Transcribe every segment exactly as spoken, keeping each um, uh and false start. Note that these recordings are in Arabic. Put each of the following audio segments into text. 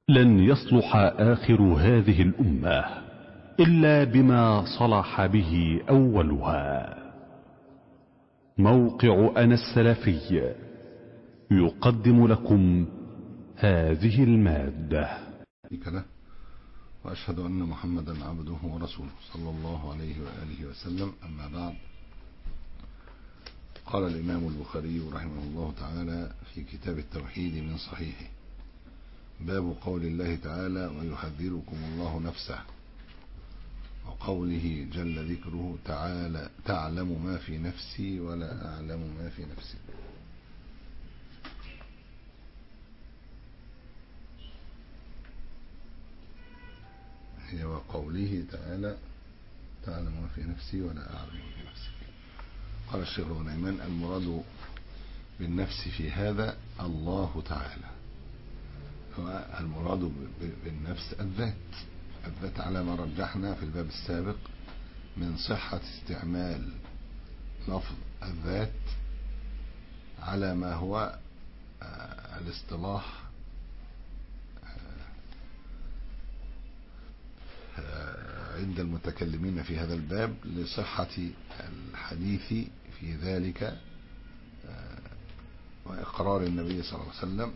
لن يصلح آخر هذه الأمة إلا بما صلح به أولها. موقع أنا السلفي يقدم لكم هذه المادة. وأشهد أن محمدا عبده ورسوله صلى الله عليه وآله وسلم. أما بعد، قال الإمام البخاري رحمه الله تعالى في كتاب التوحيد من صحيحه: باب قول الله تعالى: ويحذركم الله نفسه، وقوله جل ذكره تعالى: تعلم ما في نفسي ولا أعلم ما في نفسي. هي وقوله تعالى: تعلم ما في نفسي ولا أعلم ما في نفسي. قال الشيخ ابن عثيمين: المراد بالنفس في هذا الله تعالى، هو المراد بالنفس الذات. الذات على ما رجحنا في الباب السابق من صحة استعمال لفظ الذات على ما هو الاصطلاح عند المتكلمين في هذا الباب لصحة الحديث في ذلك وإقرار النبي صلى الله عليه وسلم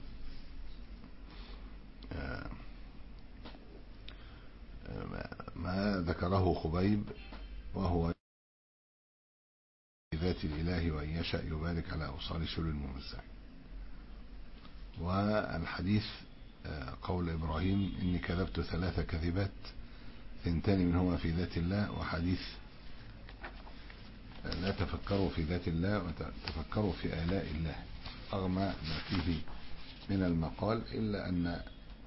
ما ذكره خبيب، وهو ذات الإله وإن يشاء يبارك على أوصال شر الممزع. والحديث قول إبراهيم: إني كذبت ثلاث كذبات ثنتان منهما في ذات الله، وحديث لا تفكروا في ذات الله وتفكروا في آلاء الله، أغمى ما فيه من المقال، إلا أن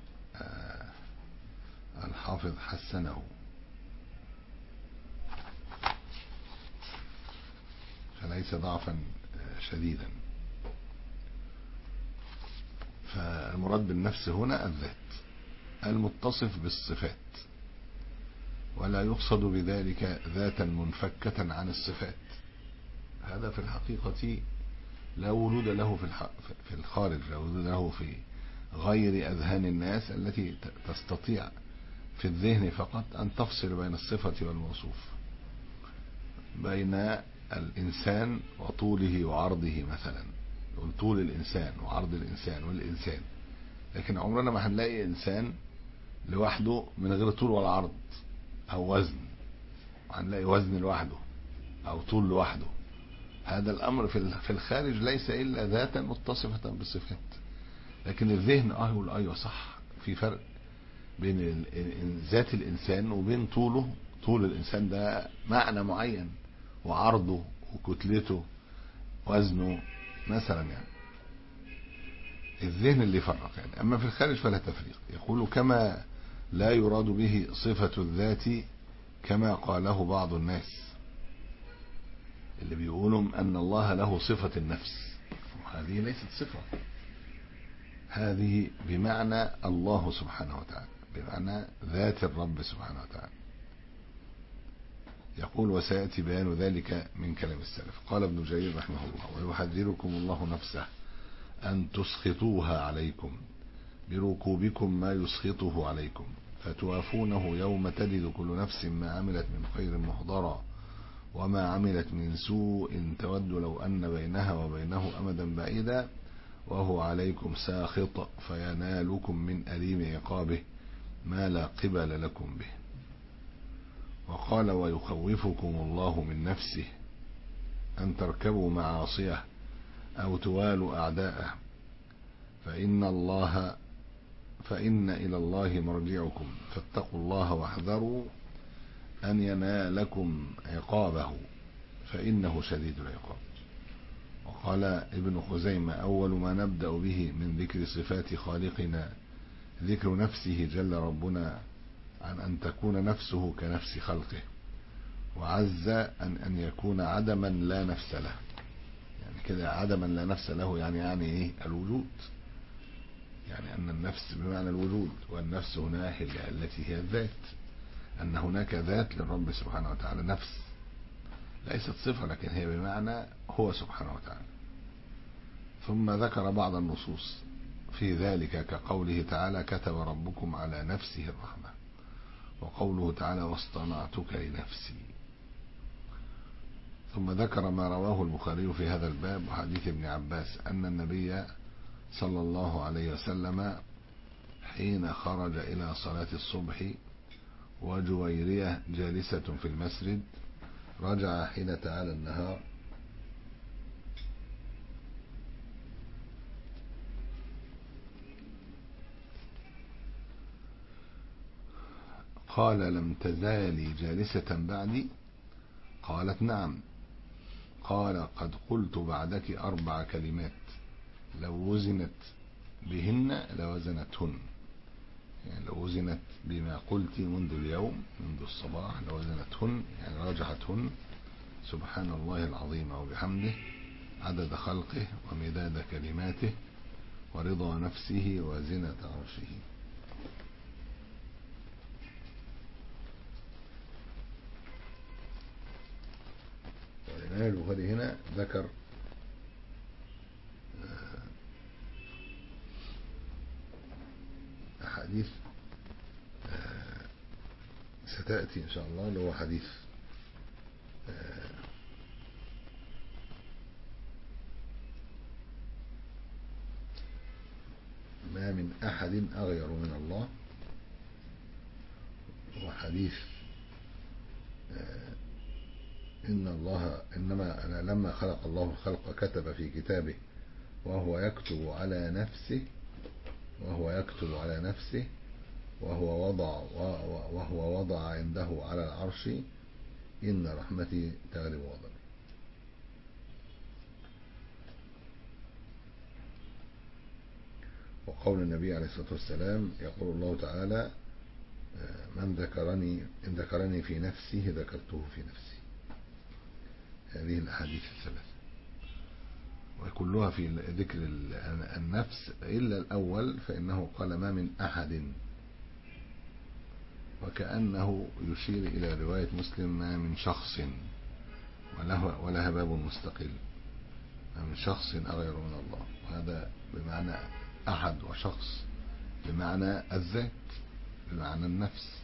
الحافظ حسنه، فليس ضعفا شديدا. فالمراد بالنفس هنا الذات المتصف بالصفات، ولا يقصد بذلك ذاتا منفكة عن الصفات. هذا في الحقيقة لا وجود له في الخارج، لا وجود له في غير أذهان الناس التي تستطيع في الذهن فقط أن تفصل بين الصفة والموصوف، بين الإنسان وطوله وعرضه مثلا، طول الإنسان وعرض الإنسان والإنسان. لكن عمرنا ما هنلاقي إنسان لوحده من غير طول ولا عرض أو وزن، هنلاقي وزن لوحده أو طول لوحده. هذا الأمر في الخارج ليس إلا ذاتا متصفة بالصفات. لكن الذهن آه يقول أيوة صح، في فرق بين ذات الإنسان وبين طوله. طول الإنسان ده معنى معين، وعرضه وكتلته وزنه مثلا، يعني الذهن اللي يفرق يعني. أما في الخارج فلا تفريق. يقول: كما لا يراد به صفة الذات كما قاله بعض الناس اللي بيقولوا أن الله له صفة النفس. هذه ليست صفة، هذه بمعنى الله سبحانه وتعالى، بمعنى ذات الرب سبحانه وتعالى. يقول: وسيأتي بيان ذلك من كلام السلف. قال ابن جرير رحمه الله: ويحذركم الله نفسه أن تسخطوها عليكم بركوبكم ما يسخطه عليكم، فتوافونه يوم تجد كل نفس ما عملت من خير محضرا وما عملت من سوء تود لو أن بينها وبينه أمدا بعيدا وهو عليكم ساخط فينالكم من أليم عقابه ما لا قبل لكم به. وقال: ويخوفكم الله من نفسه أن تركبوا معاصيه أو توالوا أعداءه، فإن الله فإن إلى الله مرجعكم فاتقوا الله واحذروا أن ينالكم عقابه فإنه شديد العقاب. وقال ابن خزيمة: أول ما نبدأ به من ذكر صفات خالقنا ذكر نفسه جل ربنا عن أن تكون نفسه كنفس خلقه، وعز أن أن يكون عدما لا نفس له. يعني كده عدما لا نفس له يعني يعني إيه؟ الوجود. يعني أن النفس بمعنى الوجود، والنفس هنا هي التي هي الذات، أن هناك ذات للرب سبحانه وتعالى، نفس ليست صفة لكن هي بمعنى هو سبحانه وتعالى. ثم ذكر بعض النصوص في ذلك كقوله تعالى كتب ربكم على نفسه الرحمة، وقوله تعالى واصطنعتك لنفسي. ثم ذكر ما رواه البخاري في هذا الباب وحديث ابن عباس أن النبي صلى الله عليه وسلم حين خرج إلى صلاة الصبح وجويرية جالسة في المسجد رجع حين تعالى النهار قال لم تزالي جالسة بعدي؟ قالت نعم. قال قد قلت بعدك أربع كلمات لو وزنت بهن لوزنتهن، يعني لو وزنت بما قلت منذ اليوم منذ الصباح لوزنتهن، يعني رجحتهن: سبحان الله العظيم وبحمده عدد خلقه ومداد كلماته ورضا نفسه وزنة عرشه. والإمام البخاري هنا ذكر أحاديث ستأتي إن شاء الله، اللي هو حديث ما من أحد أغير من الله، وحديث إن الله إنما لما خلق الله الخلق كتب في كتابه وهو يكتب على نفسه وهو يكتب على نفسه وهو وضع وهو وضع عنده على العرش إن رحمتي تغلب غضبي. وقول النبي عليه الصلاة والسلام يقول الله تعالى من ذكرني إن ذكرني في نفسه ذكرته في نفسي. هذه الأحاديث الثلاثة وكلها في ذكر النفس إلا الأول، فإنه قال ما من أحد، وكأنه يشير إلى رواية مسلم ما من شخص ولا هباب مستقل، ما من شخص أغير من الله، وهذا بمعنى أحد، وشخص بمعنى الذات بمعنى النفس.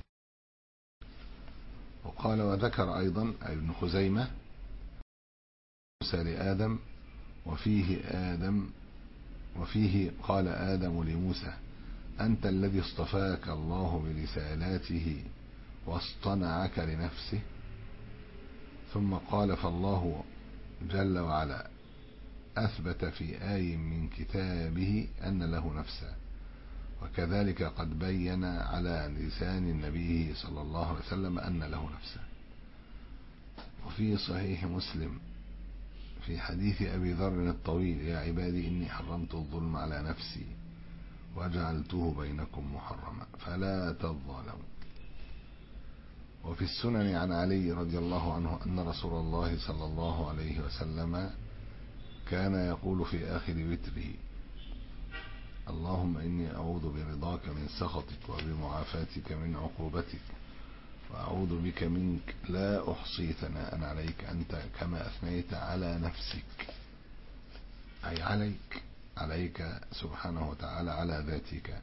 وقال وذكر أيضا ابن خزيمة موسى لآدم وفيه آدم وفيه قال آدم لموسى أنت الذي اصطفاك الله برسالاته واصطنعك لنفسه. ثم قال فالله جل وعلا أثبت في آي من كتابه أن له نفسا، وكذلك قد بين على لسان النبي صلى الله عليه وسلم أن له نفسا. وفي صحيح مسلم في حديث أبي ذر الطويل يا عبادي إني حرمت الظلم على نفسي وجعلته بينكم محرما فلا تظالموا. وفي السنن عن علي رضي الله عنه أن رسول الله صلى الله عليه وسلم كان يقول في آخر وتره اللهم إني أعوذ برضاك من سخطك وبمعافاتك من عقوبتك وأعوذ بك منك لا أحصي ثناء عليك أنت كما أثنيت على نفسك، أي عليك عليك سبحانه وتعالى على ذاتك.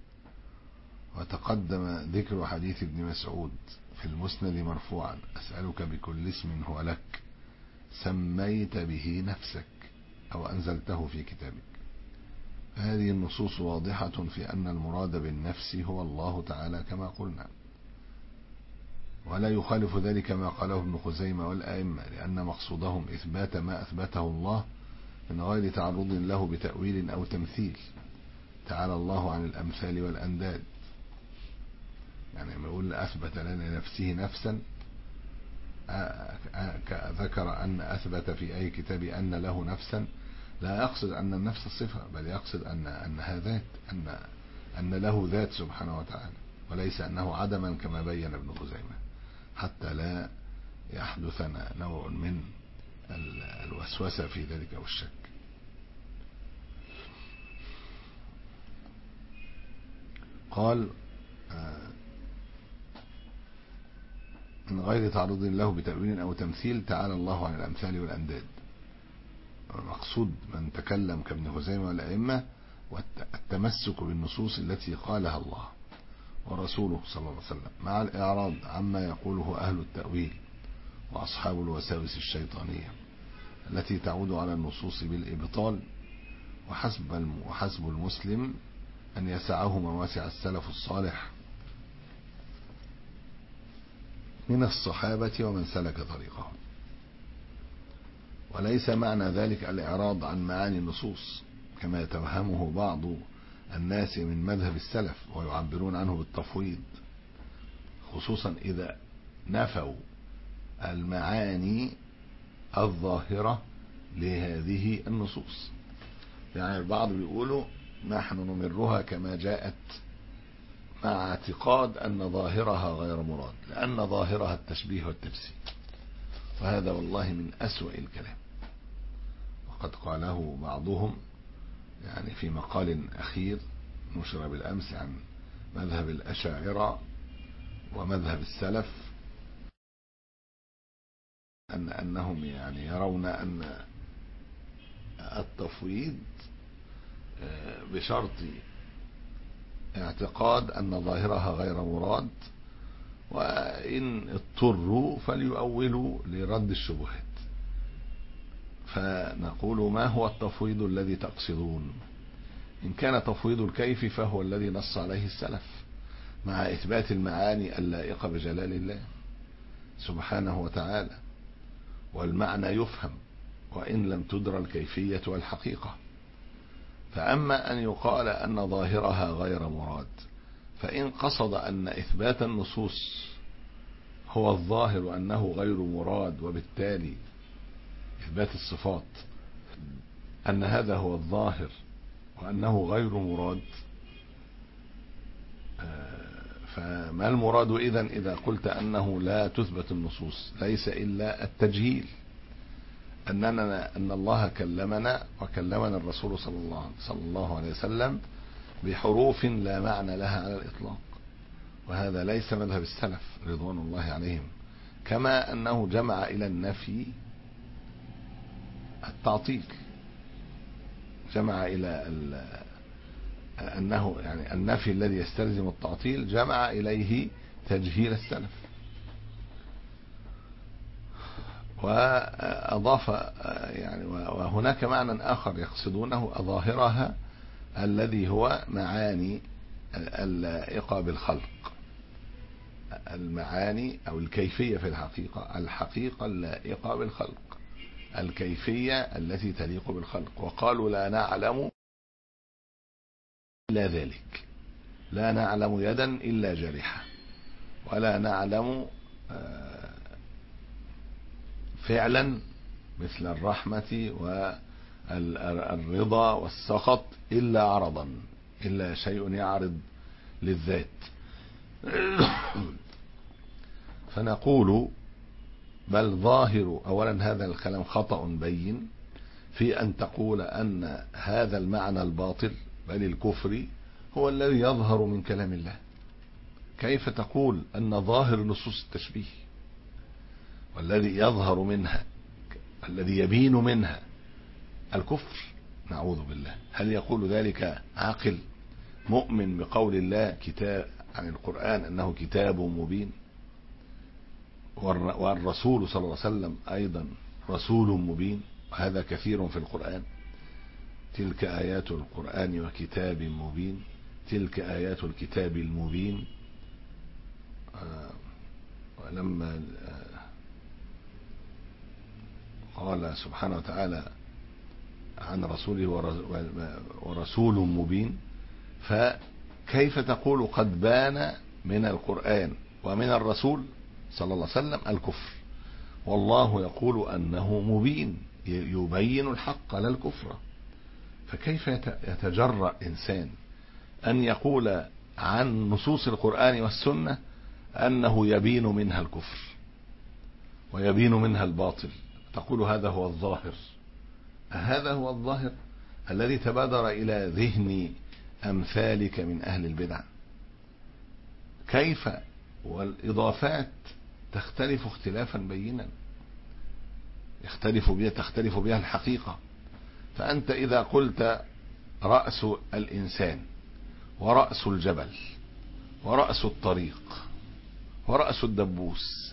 وتقدم ذكر حديث ابن مسعود في المسند مرفوعا أسألك بكل اسم هو لك سميت به نفسك أو أنزلته في كتابك. هذه النصوص واضحة في أن المراد بالنفس هو الله تعالى كما قلنا، ولا يخالف ذلك ما قاله ابن خزيمة والأئمة، لأن مقصودهم إثبات ما أثبته الله من غير تعرض له بتأويل أو تمثيل. تعالى الله عن الأمثال والأنداد، يعني لما يقول أثبت لنا نفسه نفسا ذكر أن أثبت في أي كتاب أن له نفسا، لا يقصد أن النفس صفة، بل يقصد أن أنها ذات، أن أن له ذات سبحانه وتعالى، وليس أنه عدما كما بين ابن خزيمة، حتى لا يحدثنا نوع من الوسوسة في ذلك أو الشك. قال من غير تعرض له بتأويل أو تمثيل تعالى الله عن الأمثال والأنداد. المقصود من تكلم كابن خزيمة والأئمة والتمسك بالنصوص التي قالها الله ورسوله صلى الله عليه وسلم، مع الإعراض عما يقوله أهل التأويل وأصحاب الوساوس الشيطانية التي تعود على النصوص بالإبطال. وحسب وحسب المسلم أن يسعه مواسع السلف الصالح من الصحابة ومن سلك طريقهم، وليس معنى ذلك الإعراض عن معاني النصوص كما يتوهمه بعض الناس من مذهب السلف ويعبرون عنه بالتفويض، خصوصا إذا نفوا المعاني الظاهرة لهذه النصوص. يعني البعض بيقولوا نحن نمرها كما جاءت مع اعتقاد أن ظاهرها غير مراد، لأن ظاهرها التشبيه والتجسيم، وهذا والله من أسوأ الكلام. وقد قاله بعضهم يعني في مقال أخير نشر بالأمس عن مذهب الأشاعرة ومذهب السلف، أن أنهم يعني يرون أن التفويض بشرط اعتقاد أن ظاهرها غير مراد، وإن اضطروا فليؤولوا لرد الشبهات. فنقول ما هو التفويض الذي تقصدون؟ إن كان تفويض الكيف فهو الذي نص عليه السلف مع إثبات المعاني اللائقة بجلال الله سبحانه وتعالى، والمعنى يفهم وإن لم تدر الكيفية والحقيقة. فأما أن يقال أن ظاهرها غير مراد، فإن قصد أن إثبات النصوص هو الظاهر أنه غير مراد، وبالتالي إثبات الصفات أن هذا هو الظاهر وأنه غير مراد، فما المراد إذن إذا قلت أنه لا تثبت النصوص؟ ليس إلا التجهيل، أننا أن الله كلمنا وكلمنا الرسول صلى الله, صلى الله عليه وسلم بحروف لا معنى لها على الإطلاق، وهذا ليس مذهب السلف رضوان الله عليهم. كما أنه جمع إلى النفي التعطيل، جمع إلى أنه يعني النفي الذي يستلزم التعطيل جمع إليه تجهيل السلف، وأضاف يعني وهناك معنى آخر يقصدونه ظاهرها الذي هو معاني اللائقة بالخلق، المعاني أو الكيفية في الحقيقة، الحقيقة اللائقة بالخلق، الكيفية التي تليق بالخلق. وقالوا لا نعلم إلا ذلك، لا نعلم يدا إلا جارحة، ولا نعلم فعلا مثل الرحمة والرضا والسخط إلا عرضا، إلا شيء يعرض للذات. فنقول بل ظاهر، أولا هذا الكلام خطأ بين في أن تقول أن هذا المعنى الباطل بل الكفري هو الذي يظهر من كلام الله. كيف تقول أن ظاهر نصوص التشبيه والذي يظهر منها الذي يبين منها الكفر؟ نعوذ بالله. هل يقول ذلك عاقل مؤمن بقول الله كتاب عن القرآن أنه كتاب مبين، والرسول صلى الله عليه وسلم أيضا رسول مبين، وهذا كثير في القرآن. تلك آيات القرآن وكتاب مبين، تلك آيات الكتاب المبين. آه ولما آه قال سبحانه وتعالى عن رسوله ورسول مبين، فكيف تقول قد بان من القرآن ومن الرسول صلى الله عليه وسلم الكفر، والله يقول أنه مبين يبين الحق لا الكفر؟ فكيف يتجرأ إنسان أن يقول عن نصوص القرآن والسنة أنه يبين منها الكفر ويبين منها الباطل؟ تقول هذا هو الظاهر. هذا هو الظاهر الذي تبادر إلى ذهن أمثالك من أهل البدع. كيف والإضافات تختلف اختلافا بينا، يختلف بها تختلف بها الحقيقة. فأنت إذا قلت رأس الإنسان، ورأس الجبل، ورأس الطريق، ورأس الدبوس،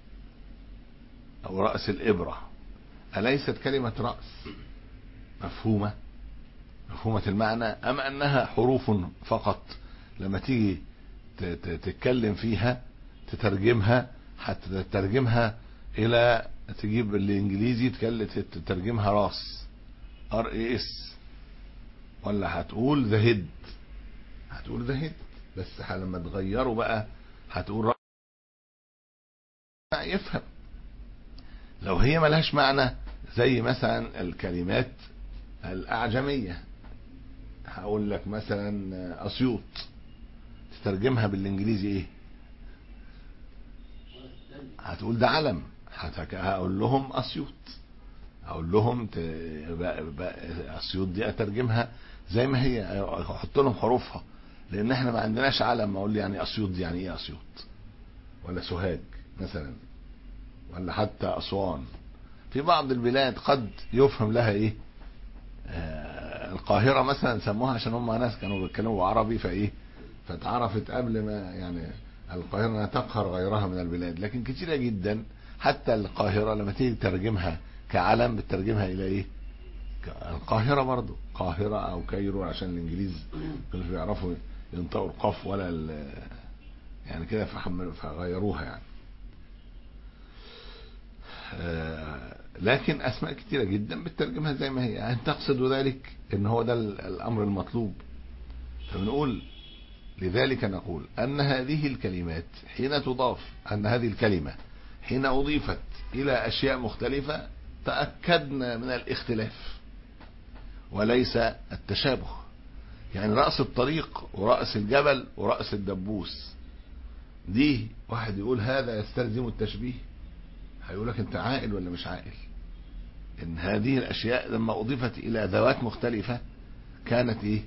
أو رأس الإبرة، أليست كلمة رأس مفهومة مفهومة المعنى، أم أنها حروف فقط لما تيجي تتكلم فيها تترجمها، حتى تترجمها إلى تجيب الإنجليزي تترجمها راس ار اي اس، ولا هتقول ذا هيد، هتقول ذا هيد، بس لما تغيره بقى هتقول رأس يفهم. لو هي ملهاش معنى زي مثلا الكلمات الأعجمية، هقول لك مثلا أسيوط، تترجمها بالإنجليزي إيه؟ هتقول ده علم، هقول لهم أسيوط، أقول لهم ت... أسيوط دي أترجمها زي ما هي، أحط لهم حروفها، لأن إحنا ما عندناش علم أقول لي يعني أسيوط دي يعني إيه أسيوط، ولا سوهاج مثلا، ولا حتى أسوان. في بعض البلاد قد يفهم لها إيه، آه القاهرة مثلا سموها عشان هم ناس كانوا بيتكلموا عربي فإيه، فتعرفت قبل ما يعني القاهرة تقهر غيرها من البلاد. لكن كتيرة جدا حتى القاهرة لما تيجي تترجمها كعلم بتترجمها إلى إيه، القاهرة برضو، قاهرة أو كايرو، عشان الإنجليز كانوا بيعرفوا ينطقوا القاف ولا يعني كده فغيروها يعني. آه لكن أسماء كتيرة جدا بتترجمها زي ما هي، يعني تقصد ذلك إن هو ده الأمر المطلوب. فبنقول لذلك نقول أن هذه الكلمات حين تضاف، أن هذه الكلمة حين أضيفت إلى أشياء مختلفة تأكدنا من الاختلاف وليس التشابه. يعني رأس الطريق ورأس الجبل ورأس الدبوس دي واحد يقول هذا يستلزم التشبيه، هيقول لك انت عاقل ولا مش عاقل؟ ان هذه الاشياء لما اضيفت الى ذوات مختلفة كانت ايه،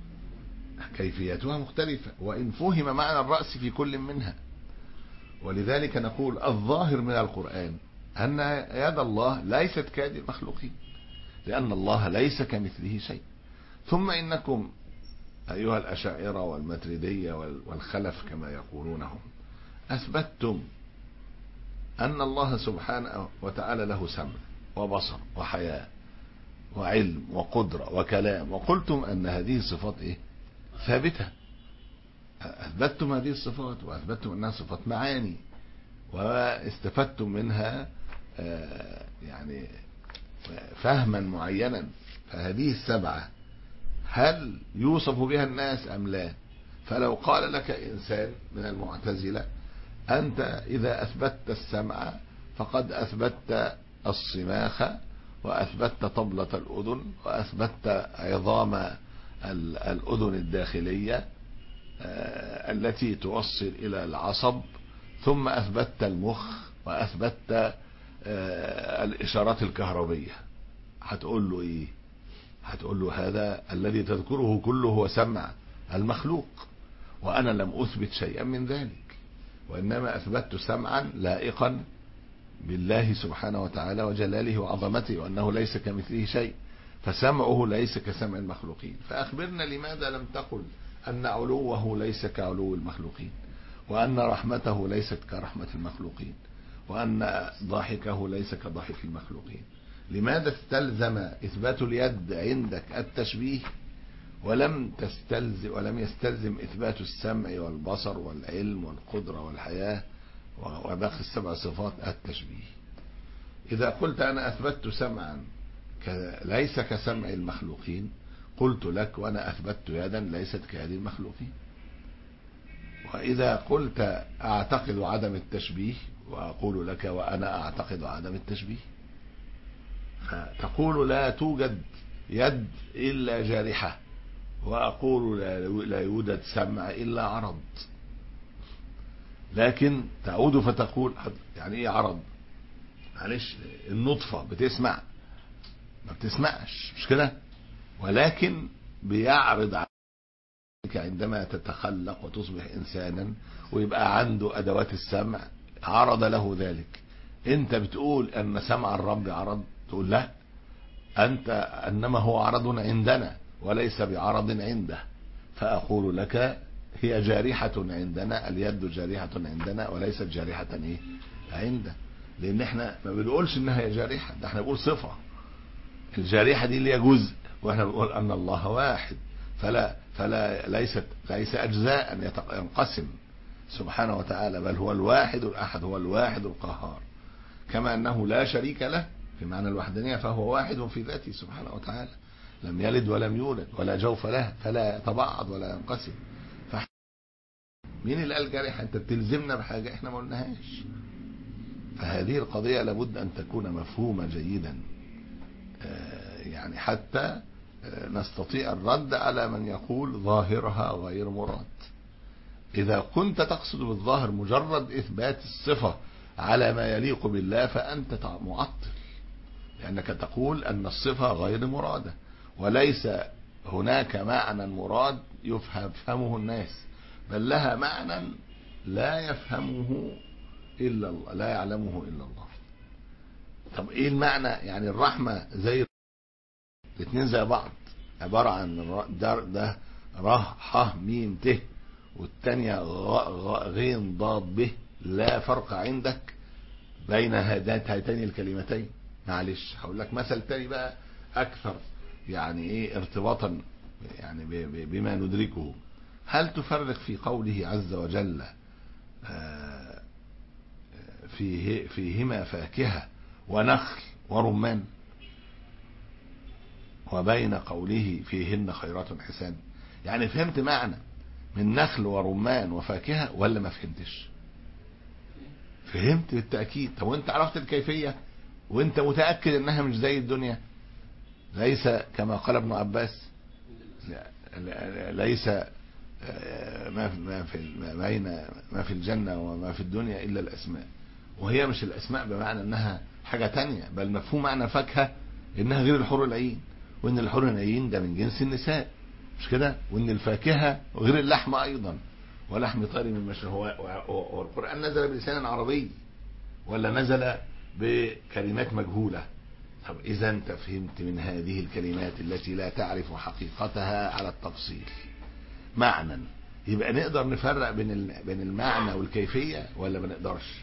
كيفيتها مختلفة، وان فهم معنى الرأس في كل منها. ولذلك نقول الظاهر من القرآن ان يد الله ليست كيد المخلوقين، لان الله ليس كمثله شيء. ثم انكم ايها الاشاعرة والماتريدية والخلف كما يقولونهم اثبتتم أن الله سبحانه وتعالى له سمع وبصر وحياة وعلم وقدرة وكلام، وقلتم أن هذه الصفات إيه؟ ثابتة. أثبتتم هذه الصفات وأثبتتم أنها صفات معاني، واستفدتم منها يعني فهما معينا. فهذه السبعة هل يوصف بها الناس أم لا؟ فلو قال لك إنسان من المعتزلة أنت إذا أثبتت السمع فقد أثبتت الصماخ، وأثبتت طبلة الأذن، وأثبتت عظام الأذن الداخلية التي توصل إلى العصب، ثم أثبتت المخ، وأثبتت الإشارات الكهربية. هتقول له إيه؟ هتقول له هذا الذي تذكره كله هو سمع المخلوق، وأنا لم أثبت شيئا من ذلك، وإنما أثبتت سمعا لائقا بالله سبحانه وتعالى وجلاله وعظمته، وأنه ليس كمثله شيء، فسمعه ليس كسمع المخلوقين. فأخبرنا لماذا لم تقل أن علوه ليس كعلو المخلوقين، وأن رحمته ليست كرحمة المخلوقين، وأن ضاحكه ليس كضاحك المخلوقين؟ لماذا استلزم إثبات اليد عندك التشبيه ولم تستلزم ولم يستلزم إثبات السمع والبصر والعلم والقدرة والحياة وباقي السبع صفات التشبيه؟ إذا قلت أنا أثبتت سمعا ليس كسمع المخلوقين، قلت لك وأنا أثبتت يدا ليست كيد المخلوقين. وإذا قلت أعتقد عدم التشبيه، وأقول لك وأنا أعتقد عدم التشبيه. فتقول لا توجد يد إلا جارحة، وأقول لا يوجد سمع إلا عرض. لكن تعود فتقول يعني إيه عرض؟ معلش النطفة بتسمع؟ ما بتسمعش، مش كده؟ ولكن بيعرض عليك عندما تتخلق وتصبح إنسانا ويبقى عنده أدوات السمع، عرض له ذلك. أنت بتقول أن سمع الرب عرض، تقول لا، أنت أنما هو عرض عندنا، وليس بعرض عنده، فأقول لك هي جارحة عندنا، اليد جارحة عندنا وليست جارحة ايه عنده، لان احنا ما بنقولش انها هي جارحة، ده احنا بنقول صفة. الجارحة دي اللي هي جزء، واحنا بنقول ان الله واحد، فلا فلا ليست ليس اجزاء ينقسم سبحانه وتعالى، بل هو الواحد الاحد، هو الواحد القهار. كما انه لا شريك له في معنى الوحدانية، فهو واحد في ذاته سبحانه وتعالى، لم يلد ولم يولد ولا جوف له، فلا يتبعض ولا ينقسم. مين اللي قال جارحة؟ انت بتلزمنا بحاجة احنا ما قلناهاش. فهذه القضية لابد ان تكون مفهومة جيدا، يعني حتى نستطيع الرد على من يقول ظاهرها غير مراد. اذا كنت تقصد بالظاهر مجرد اثبات الصفة على ما يليق بالله فانت معطل، لانك تقول ان الصفة غير مرادة، وليس هناك معنى مراد يفهمه الناس، بل لها معنى لا يفهمه إلا الله، لا يعلمه إلا الله. طب إيه المعنى؟ يعني الرحمة زي الاثنين زي بعض، عبارة عن ده, ده ره ح ميم ت، والتانية غين ضاد ب، لا فرق عندك بين هاتين الكلمتين. معلش هقول لك مثل تاني بقى أكثر يعني إيه ارتباطا يعني بما ندركه. هل تفرق في قوله عز وجل فيه فيهما فاكهة ونخل ورمان، وبين قوله فيهن خيرات حسان؟ يعني فهمت معنى من نخل ورمان وفاكهة ولا ما فهمتش؟ فهمت بالتأكيد. طب وانت عرفت الكيفية وانت متأكد انها مش زي الدنيا؟ ليس كما قال ابن عباس، ليس ما في ما بين ما في الجنة وما في الدنيا إلا الأسماء. وهي مش الأسماء بمعنى أنها حاجة تانية، بل مفهوم معنى فاكهة إنها غير الحور العين، وإن الحور العين ده من جنس النساء، مش كده؟ وإن الفاكهة غير اللحم أيضا، ولحم طير من مشى. هو والقرآن نزل بلسان عربي ولا نزل بكلمات مجهولة؟ طب إذا أنت فهمت من هذه الكلمات التي لا تعرف حقيقتها على التفصيل معنى، يبقى نقدر نفرق بين بين المعنى والكيفية ولا ما نقدرش؟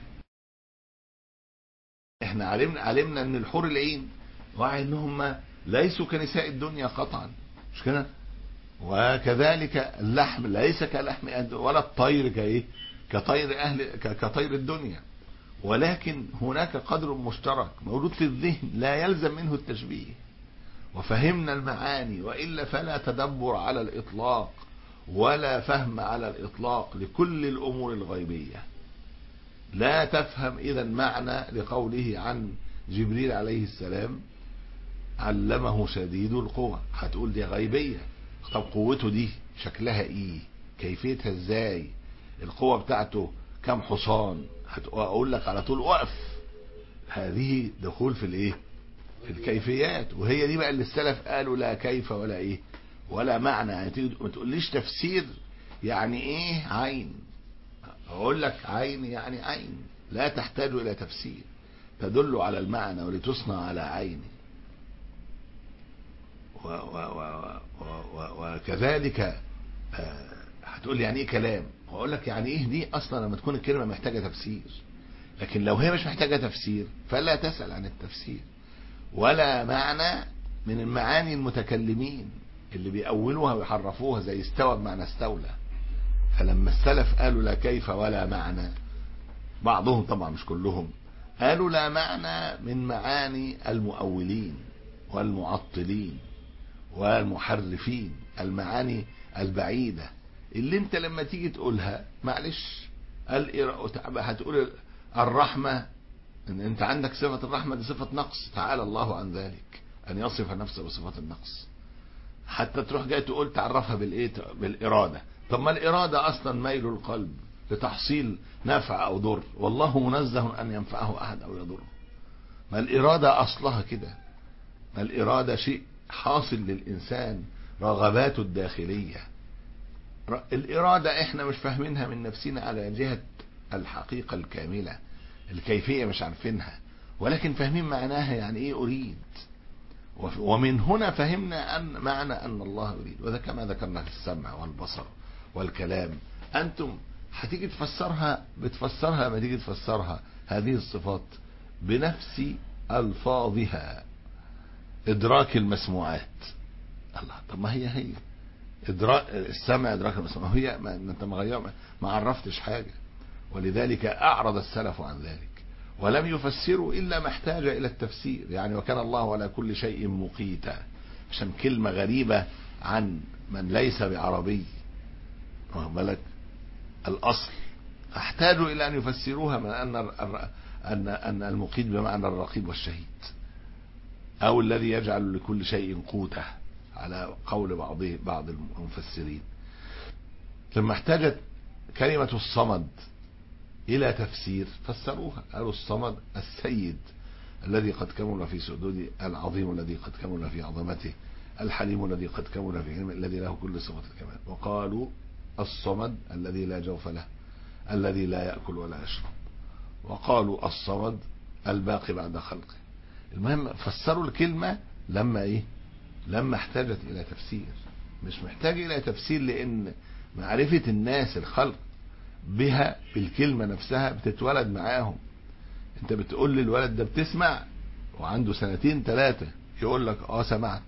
احنا علمنا علمنا ان الحور العين وعي انهم ليسوا كنساء الدنيا قطعا، مش كده؟ وكذلك اللحم ليس كلحم ولا الطير كايه كطير اهل كطير الدنيا، ولكن هناك قدر مشترك موجود في الذهن لا يلزم منه التشبيه، وفهمنا المعاني، وإلا فلا تدبر على الإطلاق ولا فهم على الإطلاق لكل الأمور الغيبية. لا تفهم إذا معنى لقوله عن جبريل عليه السلام علمه شديد القوى، هتقول دي غيبية. طب قوته دي شكلها ايه؟ كيفيتها ازاي؟ القوة بتاعته كم حصان؟ هقول لك على طول وقف. هذه دخول في الايه؟ في الكيفيات، وهي دي بقى اللي السلف قالوا لا كيف ولا ايه ولا معنى. يعني ما تقوليش تفسير يعني ايه عين، اقول لك عين يعني عين لا تحتاج الى تفسير، تدل على المعنى ولتصنع على عين. وكذلك هتقول لي يعني ايه كلام، واقول لك يعني ايه دي اصلا لما تكون الكلمة محتاجة تفسير. لكن لو هي مش محتاجة تفسير فلا تسأل عن التفسير ولا معنى من المعاني المتكلمين اللي بيأولوها ويحرفوها، زي استوى بمعنى استولى. فلما السلف قالوا لا كيف ولا معنى، بعضهم طبعا مش كلهم، قالوا لا معنى من معاني المؤولين والمعطلين والمحرفين، المعاني البعيدة اللي انت لما تيجي تقولها معلش هتقول الرحمة، ان انت عندك صفة الرحمة دي صفة نقص، تعالى الله عن ذلك ان يصف نفسه بصفة النقص. حتى تروح جاي تقول تعرفها بالايه؟ بالإرادة. طب ما الإرادة اصلا ميل القلب لتحصيل نفع او ضر، والله منزه ان ينفعه احد او يضره. ما الإرادة اصلها كده، ما الإرادة شيء حاصل للإنسان، رغباته الداخلية. الإرادة احنا مش فاهمينها من نفسنا على جهة الحقيقة الكاملة، الكيفية مش عارفينها، ولكن فاهمين معناها. يعني ايه اريد؟ ومن هنا فهمنا أن معنى أن الله يريد. وذا كما ذكرنا في السمع والبصر والكلام. أنتم هتيجي تفسرها بتفسرها لما تيجي تفسرها هذه الصفات بنفس ألفاظها، إدراك المسموعات. الله، طب ما هي هي إدراك السمع إدراك المسموعات، هي ما أنت مغير ما عرفتش حاجة. ولذلك أعرض السلف عن ذلك ولم يفسروا إلا ما احتاج إلى التفسير. يعني وكان الله على كل شيء مقيتا، عشان كلمة غريبة عن من ليس بعربي، واخد بالك؟ الأصل احتاجوا إلى أن يفسروها من أن أن أن المقيت بمعنى الرقيب والشهيد، أو الذي يجعل لكل شيء قوته على قول بعض بعض المفسرين. لما احتاجت كلمة الصمد إلى تفسير فسروها، قالوا الصمد السيد الذي قد كمل في سدوده، العظيم الذي قد كمل في عظمته، الحليم الذي قد كمل في علمه، الذي له كل صفة الكمال. وقالوا الصمد الذي لا جوف له، الذي لا يأكل ولا يشرب. وقالوا الصمد الباقي بعد خلقه. المهم فسروا الكلمة لما ايه لما احتاجت الى تفسير. مش محتاج الى تفسير لان معرفة الناس الخلق بها بالكلمة نفسها بتتولد معاهم. انت بتقول للولد ده بتسمع وعنده سنتين ثلاثة يقول لك اه سمعت.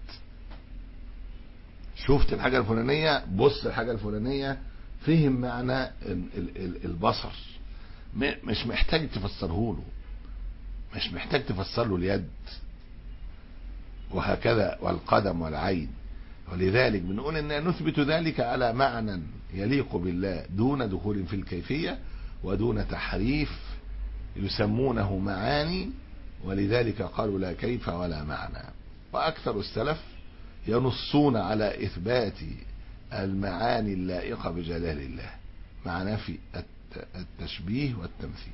شفت الحاجة الفلانية، بص الحاجة الفلانية، فهم معنى البصر. مش محتاج تفسره له، مش محتاج تفسر له اليد، وهكذا والقدم والعين. ولذلك بنقول ان نثبت ذلك على معنى يليق بالله دون دخول في الكيفية ودون تحريف، يسمونه معاني. ولذلك قالوا لا كيف ولا معنى. وأكثر السلف ينصون على إثبات المعاني اللائقة بجلال الله مع نفي التشبيه والتمثيل.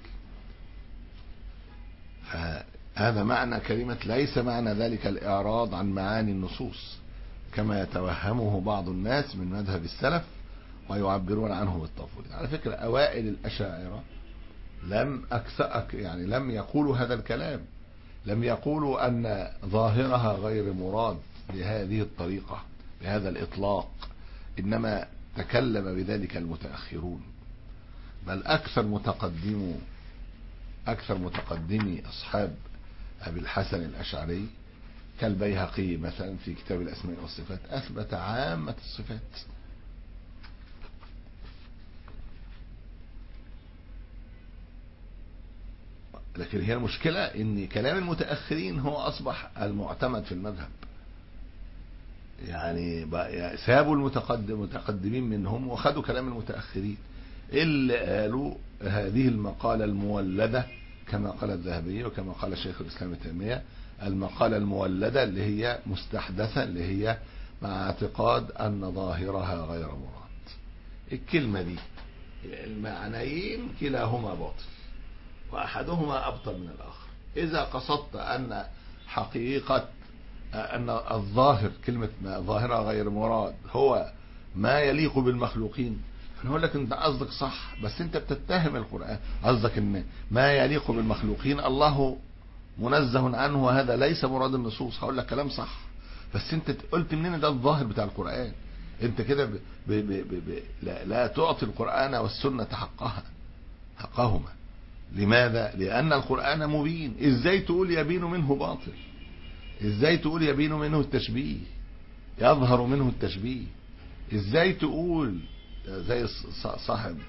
فهذا معنى كلمة ليس معنى ذلك الإعراض عن معاني النصوص كما يتوهمه بعض الناس من مذهب السلف ويعبرون عنه بالتفويض. على فكرة أوائل الأشاعرة لم أكثر يعني لم يقولوا هذا الكلام، لم يقولوا أن ظاهرها غير مراد بهذه الطريقة بهذا الإطلاق، إنما تكلم بذلك المتأخرون. بل أكثر متقدمو أكثر متقدمي أصحاب أبي الحسن الأشعري كالبيهقي مثلا في كتاب الأسماء والصفات أثبت عامة الصفات. لكن هي المشكلة ان كلام المتأخرين هو اصبح المعتمد في المذهب. يعني سابوا المتقدم المتقدمين منهم وخدوا كلام المتأخرين اللي قالوا هذه المقالة المولدة كما قال الذهبي وكما قال شيخ الإسلام ابن تيمية، المقالة المولدة اللي هي مستحدثة اللي هي مع اعتقاد أن ظاهرها غير مراد. الكلمة دي المعنيين كلاهما باطل وأحدهما أبطل من الآخر. إذا قصدت أن حقيقة أن الظاهر كلمة ظاهرة غير مراد هو ما يليق بالمخلوقين، نقول لك أنت قصدك صح، بس أنت بتتهم القرآن. قصدك أن ما يليق بالمخلوقين الله منزه عنه وهذا ليس مراد النصوص. هقول لك كلام صح، بس أنت قلت منين ده الظاهر بتاع القرآن. أنت كده ب... ب... ب... ب... لا... لا تعطي القرآن والسنة حقها حقهما. لماذا؟ لأن القرآن مبين. إزاي تقول يبين منه باطل؟ إزاي تقول يبين منه التشبيه، يظهر منه التشبيه؟ إزاي تقول زي صاحب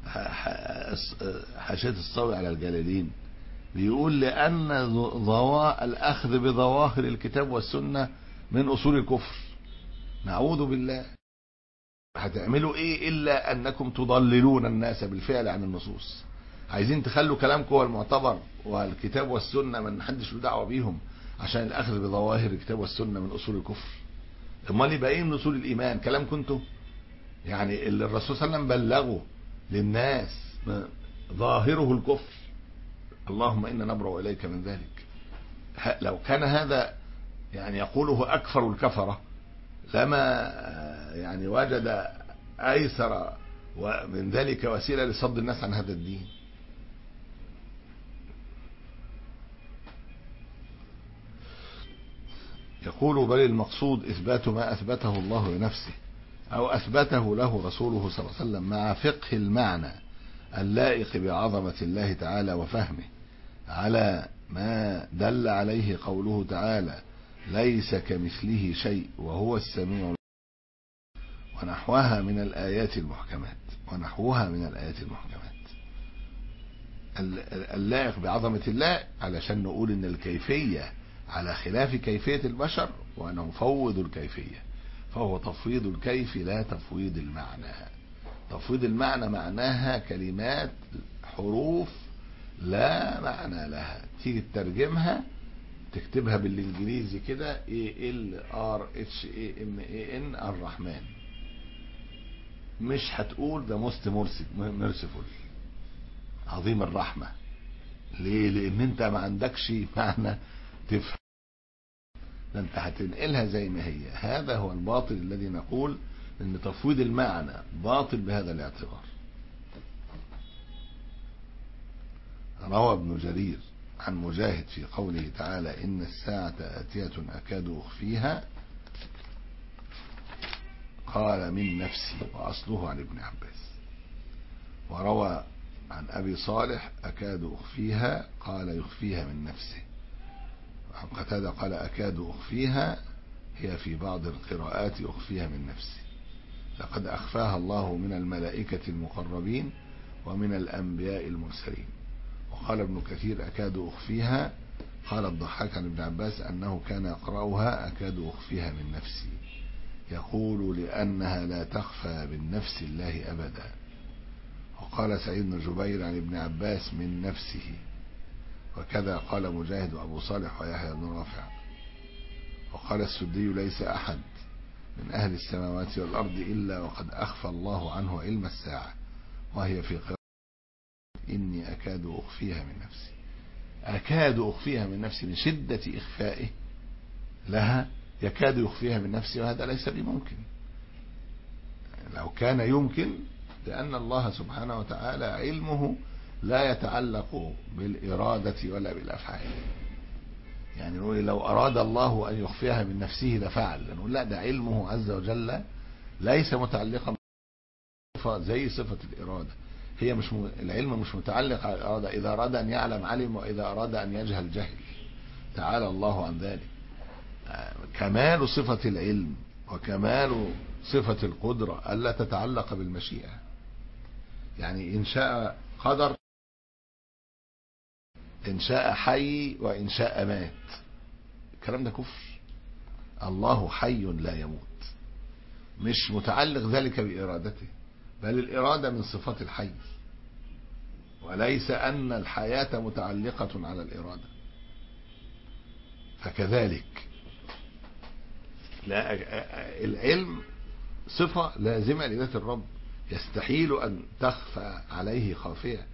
حاشية الصوي على الجلالين بيقول لأن ضواء الأخذ بظواهر الكتاب والسنة من أصول الكفر؟ نعوذ بالله. هتعملوا إيه إلا أنكم تضللون الناس بالفعل عن النصوص. عايزين تخلوا كلامكم هو المعتبر والكتاب والسنة من حدش له دعوة بيهم عشان الأخذ بظواهر الكتاب والسنة من أصول الكفر. امال يبقى ايه من أصول الإيمان؟ كلام كنتم يعني اللي الرسول صلى الله عليه وسلم بلغه للناس ظاهره الكفر. اللهم إنا نبرأ إليك من ذلك. لو كان هذا يعني يقوله أكثر الكفرة لما يعني وجد أيسر ومن ذلك وسيلة لصد الناس عن هذا الدين. يقول بل المقصود إثبات ما أثبته الله لنفسه أو أثبته له رسوله صلى الله عليه وسلم مع فقه المعنى اللائق بعظمة الله تعالى وفهمه، على ما دل عليه قوله تعالى ليس كمثله شيء وهو السميع، ونحوها من الآيات المحكمات ونحوها من الآيات المحكمات اللائق بعظمة الله، علشان نقول إن الكيفية على خلاف كيفية البشر ونفوض الكيفية، فهو تفويض الكيف لا تفويض المعنى. تفويض المعنى معناها كلمات حروف لا معنى لها، تيجي تترجمها تكتبها بالانجليزي كده A L R H A M A N الرحمن، مش هتقول ده most merciful عظيم الرحمة. ليه؟ لان انت ما عندكش معنى تفهم، ده انت هتنقلها زي ما هي. هذا هو الباطل الذي نقول ان تفويض المعنى باطل بهذا الاعتبار. روى ابن جرير عن مجاهد في قوله تعالى إن الساعة آتية أكاد أخفيها، قال من نفسي، وأصله عن ابن عباس. وروى عن أبي صالح أكاد أخفيها قال يخفيها من نفسه. وعن قتادة قال أكاد أخفيها هي في بعض القراءات أخفيها من نفسي، لقد أخفاها الله من الملائكة المقربين ومن الأنبياء المرسلين. وقال ابن كثير أكاد أخفيها قال الضحاك عن ابن عباس أنه كان يقرأها أكاد أخفيها من نفسي، يقول لأنها لا تخفى من نفس الله أبدا. وقال سعيد بن جبير عن ابن عباس من نفسه، وكذا قال مجاهد وأبو صالح ويحيى بن رافع. وقال السدي ليس أحد من أهل السماوات والأرض إلا وقد أخفى الله عنه علم الساعة، وهي في قراءة إني أكاد أخفيها من نفسي. أكاد أخفيها من نفسي من شدة إخفائه لها يكاد يخفيها من نفسي، وهذا ليس بممكن. لو كان يمكن، لأن الله سبحانه وتعالى علمه لا يتعلق بالإرادة ولا بالأفعال. يعني نقول لو أراد الله أن يخفيها من نفسه لفعل، نقول لا، ده علمه عز وجل ليس متعلقا بصفة زي صفة الإرادة. هي مش م... العلم مش متعلق على الإرادة، إذا أراد أن يعلم علم، وإذا أراد أن يجهل جهل، تعالى الله عن ذلك. كمال صفة العلم وكمال صفة القدرة ألا تتعلق بالمشيئة. يعني إن شاء قدر، إن شاء حي وإن شاء مات، الكلام ده كفر. الله حي لا يموت، مش متعلق ذلك بإرادته، بل الإرادة من صفات الحي، وليس أن الحياة متعلقة على الإرادة. فكذلك لا، العلم صفة لازمة لذات الرب، يستحيل أن تخفى عليه خافية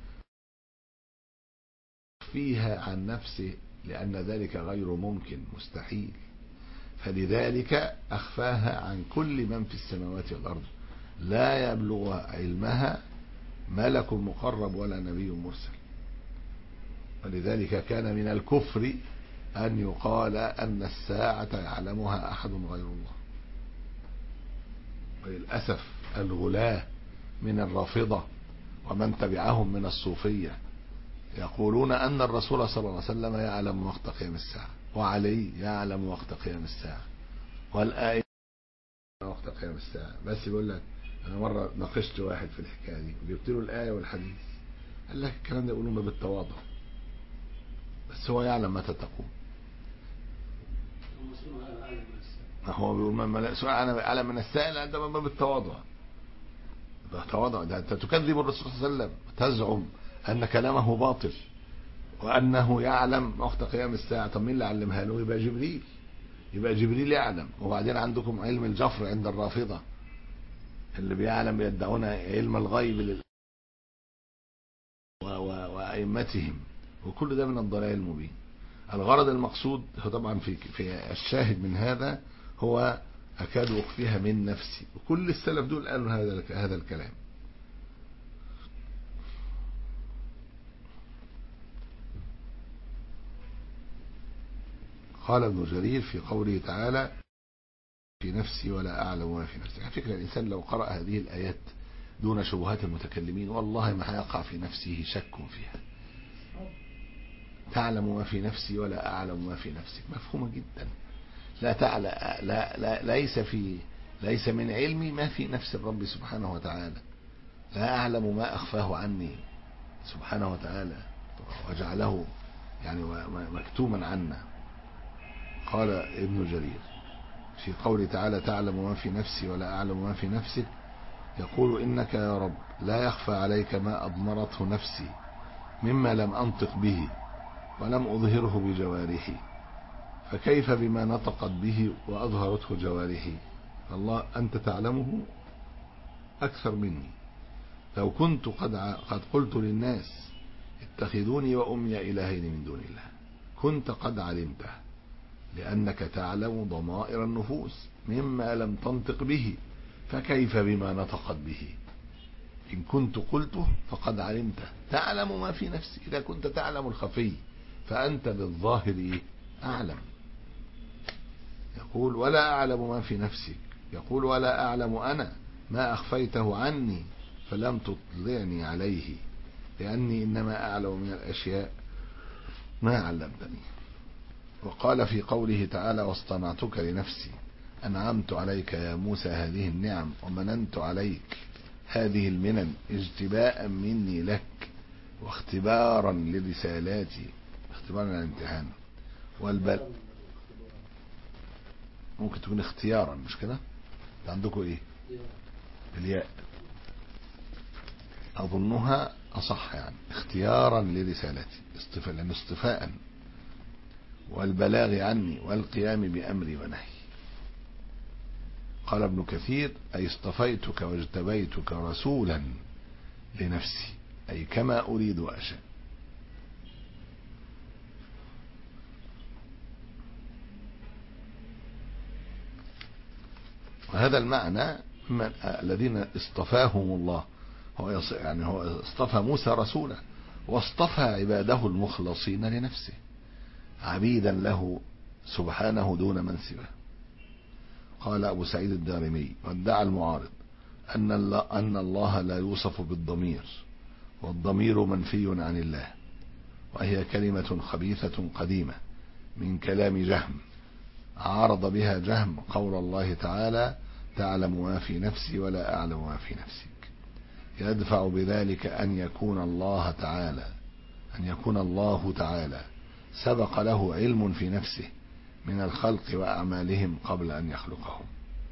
فيها عن نفسه، لأن ذلك غير ممكن، مستحيل. فلذلك أخفاها عن كل من في السماوات والأرض، لا يبلغ علمها ملك مقرب ولا نبي مرسل. ولذلك كان من الكفر أن يقال أن الساعة يعلمها أحد غير الله. وللأسف الغلاة من الرافضة ومن تبعهم من الصوفية يقولون أن الرسول صلى الله عليه وسلم يعلم وقت قيام الساعة، وعلي يعلم وقت قيام الساعة، والآية وقت قيام الساعة. بس يقول لك أنا مرة ناقشت واحد في الحكاية دي وجبت له الآية والحديث، قال لك الكلام ده يقولون بالتواضع، بس هو يعلم متى تقوم. هو بيقول من سؤال أنا أعلم من السائل، أنت من بالتواضع. بالتواضع ده أنت تكذب الرسول صلى الله عليه وسلم، تزعم أن كلامه باطل وأنه يعلم وقت قيام الساعة. طب مين اللي علمها له؟ يبقى جبريل، يبقى جبريل يعلم. وبعدين عندكم علم الجفر عند الرافضة اللي بيعلم، يدعون علم الغيب لل... و... و... وأئمتهم، وكل ده من الضلال المبين. الغرض المقصود هو طبعا في في الشاهد من هذا هو أكاد أخفيها من نفسي، وكل السلف دول قالوا هذا هذا الكلام. قال ابن جرير في قوله تعالى في نفسي ولا أعلم ما في نفسك. على فكرة الإنسان لو قرأ هذه الآيات دون شبهات المتكلمين والله ما هيقع في نفسه شك فيها. تعلم ما في نفسي ولا أعلم ما في نفسك مفهومة جدا. لا تعلم، لا, لا ليس في ليس من علمي ما في نفس الرب سبحانه وتعالى. لا أعلم ما أخفاه عني سبحانه وتعالى وجعله يعني مكتوما عنا. قال ابن جرير في قوله تعالى تعلم ما في نفسي ولا أعلم ما في نفسك يقول إنك يا رب لا يخفى عليك ما أضمرته نفسي مما لم أنطق به ولم أظهره بجوارحي، فكيف بما نطقت به وأظهرته جوارحي؟ الله أنت تعلمه أكثر مني. لو كنت قد قد قلت للناس اتخذوني وأمي إلهين من دون الله كنت قد علمته، لأنك تعلم ضمائر النفوس مما لم تنطق به، فكيف بما نطقت به؟ إن كنت قلته فقد علمته. تعلم ما في نفسي. إذا كنت تعلم الخفي فأنت بالظاهر أعلم. يقول ولا أعلم ما في نفسك، يقول ولا أعلم أنا ما أخفيته عني فلم تطلعني عليه، لأني إنما أعلم من الأشياء ما علمتني. وقال في قوله تعالى واصطنعتك لنفسي أنعمت عليك يا موسى هذه النعم ومننت عليك هذه المنن اجتباء مني لك واختبارا لرسالاتي. اختبارا للامتحان والبل ممكن تكون اختيارا مش كده؟ عندكم ايه الياء اظنها اصح يعني اختيارا لرسالتي اصطفاء لان اصطفاء والبلاغ عني والقيام بامري ونهي. قال ابن كثير اي اصطفيتك واجتبيتك رسولا لنفسي اي كما اريد واشاء. وهذا المعنى من الذين اصطفاهم الله، هو يعني هو اصطفى موسى رسولا واصطفى عباده المخلصين لنفسه عبيدا له سبحانه دون من سواه. قال أبو سعيد الدارمي وادعى المعارض أن الله, أن الله لا يوصف بالضمير والضمير منفي عن الله، وهي كلمة خبيثة قديمة من كلام جهم عارض بها جهم قول الله تعالى تعلم ما في نفسي ولا أعلم ما في نفسك، يدفع بذلك أن يكون الله تعالى أن يكون الله تعالى سبق له علم في نفسه من الخلق وأعمالهم قبل أن يخلقهم.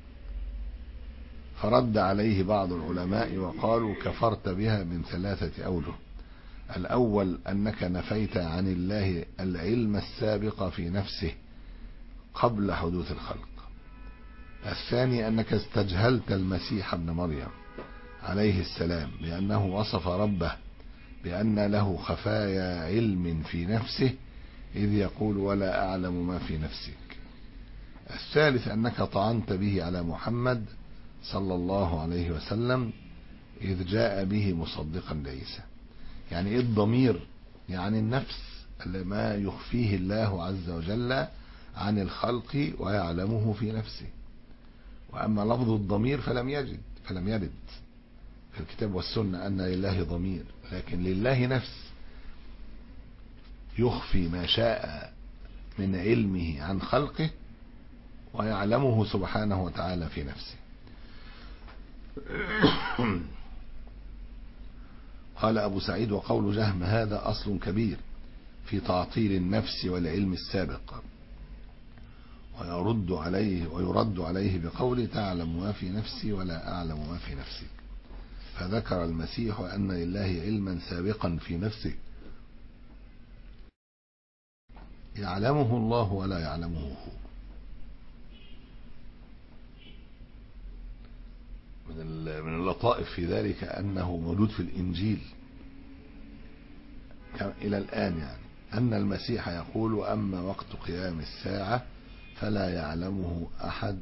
فرد عليه بعض العلماء وقالوا كفرت بها من ثلاثة أوجه. الأول أنك نفيت عن الله العلم السابق في نفسه قبل حدوث الخلق. الثاني أنك استجهلت المسيح ابن مريم عليه السلام بأنه وصف ربه بأن له خفايا علم في نفسه إذ يقول ولا أعلم ما في نفسك. الثالث أنك طعنت به على محمد صلى الله عليه وسلم إذ جاء به مصدقا لعيسى. يعني إيه الضمير؟ يعني النفس اللي ما يخفيه الله عز وجل عن الخلق ويعلمه في نفسه. وأما لفظ الضمير فلم يجد فلم يرد في الكتاب والسنة أن لله ضمير، لكن لله نفس يخفي ما شاء من علمه عن خلقه ويعلمه سبحانه وتعالى في نفسه. قال أبو سعيد وقول جهم هذا أصل كبير في تعطيل النفس والعلم السابق، ويرد عليه ويرد عليه بقول تعلم ما في نفسي ولا أعلم ما في نفسك. فذكر المسيح أن لله علما سابقا في نفسه يعلمه الله ولا يعلمه هو. من من اللطائف في ذلك أنه موجود في الإنجيل إلى الآن، يعني أن المسيح يقول أما وقت قيام الساعة فلا يعلمه أحد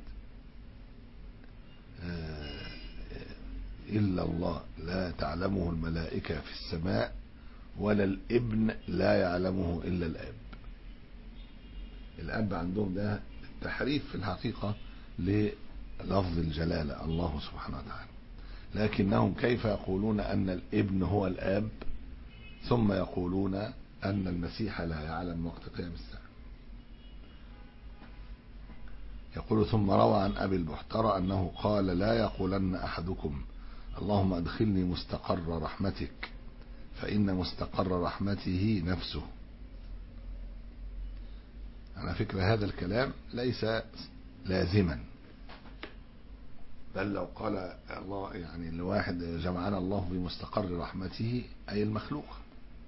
إلا الله، لا تعلمه الملائكة في السماء ولا الابن لا يعلمه إلا الآب. الأب عندهم ده تحريف في الحقيقة للفظ الجلالة الله سبحانه وتعالى، لكنهم كيف يقولون أن الابن هو الآب ثم يقولون أن المسيح لا يعلم وقت قيام الساعة. يقول ثم روى عن أبي البحترى أنه قال لا يقولن أحدكم اللهم أدخلني مستقر رحمتك فإن مستقر رحمته نفسه. على فكرة هذا الكلام ليس لازما، بل لو قال الله يعني الواحد جمعنا الله بمستقر رحمته أي المخلوقة،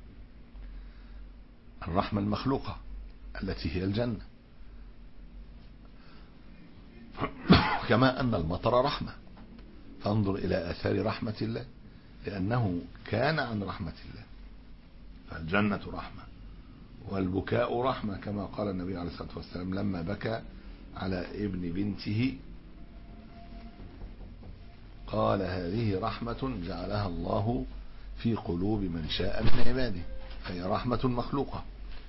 الرحمة المخلوقة التي هي الجنة، كما أن المطر رحمة، فانظر إلى آثار رحمة الله لأنه كان عن رحمة الله، فالجنة رحمة، والبكاء رحمة كما قال النبي عليه الصلاة والسلام لما بكى على ابن بنته قال هذه رحمة جعلها الله في قلوب من شاء من عباده، فهي رحمة مخلوقة.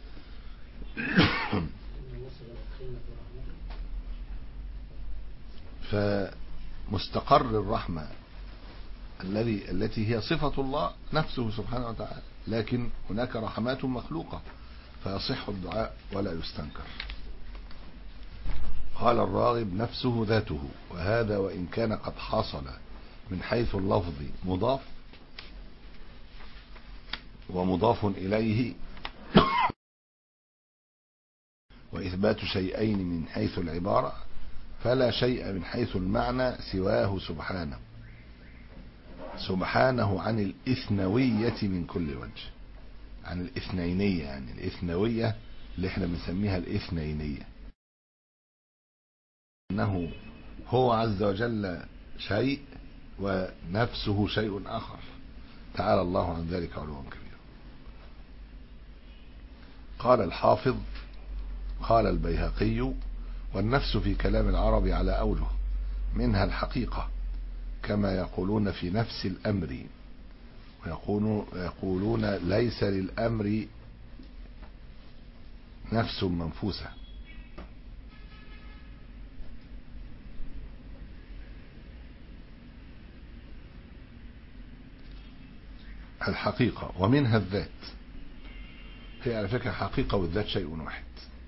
فمستقر الرحمة الذي التي هي صفة الله نفسه سبحانه وتعالى، لكن هناك رحمات مخلوقة فيصح الدعاء ولا يستنكر. قال الراغب نفسه ذاته، وهذا وإن كان قد حصل من حيث اللفظ مضاف ومضاف إليه وإثبات شيئين من حيث العبارة، فلا شيء من حيث المعنى سواه سبحانه سبحانه عن الإثنوية من كل وجه، عن الإثنينية، يعني الإثنوية اللي احنا بنسميها الإثنينية، أنه هو عز وجل شيء ونفسه شيء آخر، تعالى الله عن ذلك علوا كبيرا. قال الحافظ قال البيهقي والنفس في كلام العرب على أوجه، منها الحقيقة كما يقولون في نفس الأمر، ويقولون ليس للأمر نفس منفوسة، الحقيقة، ومنها الذات. هي على فكرة حقيقة والذات شيء واحد.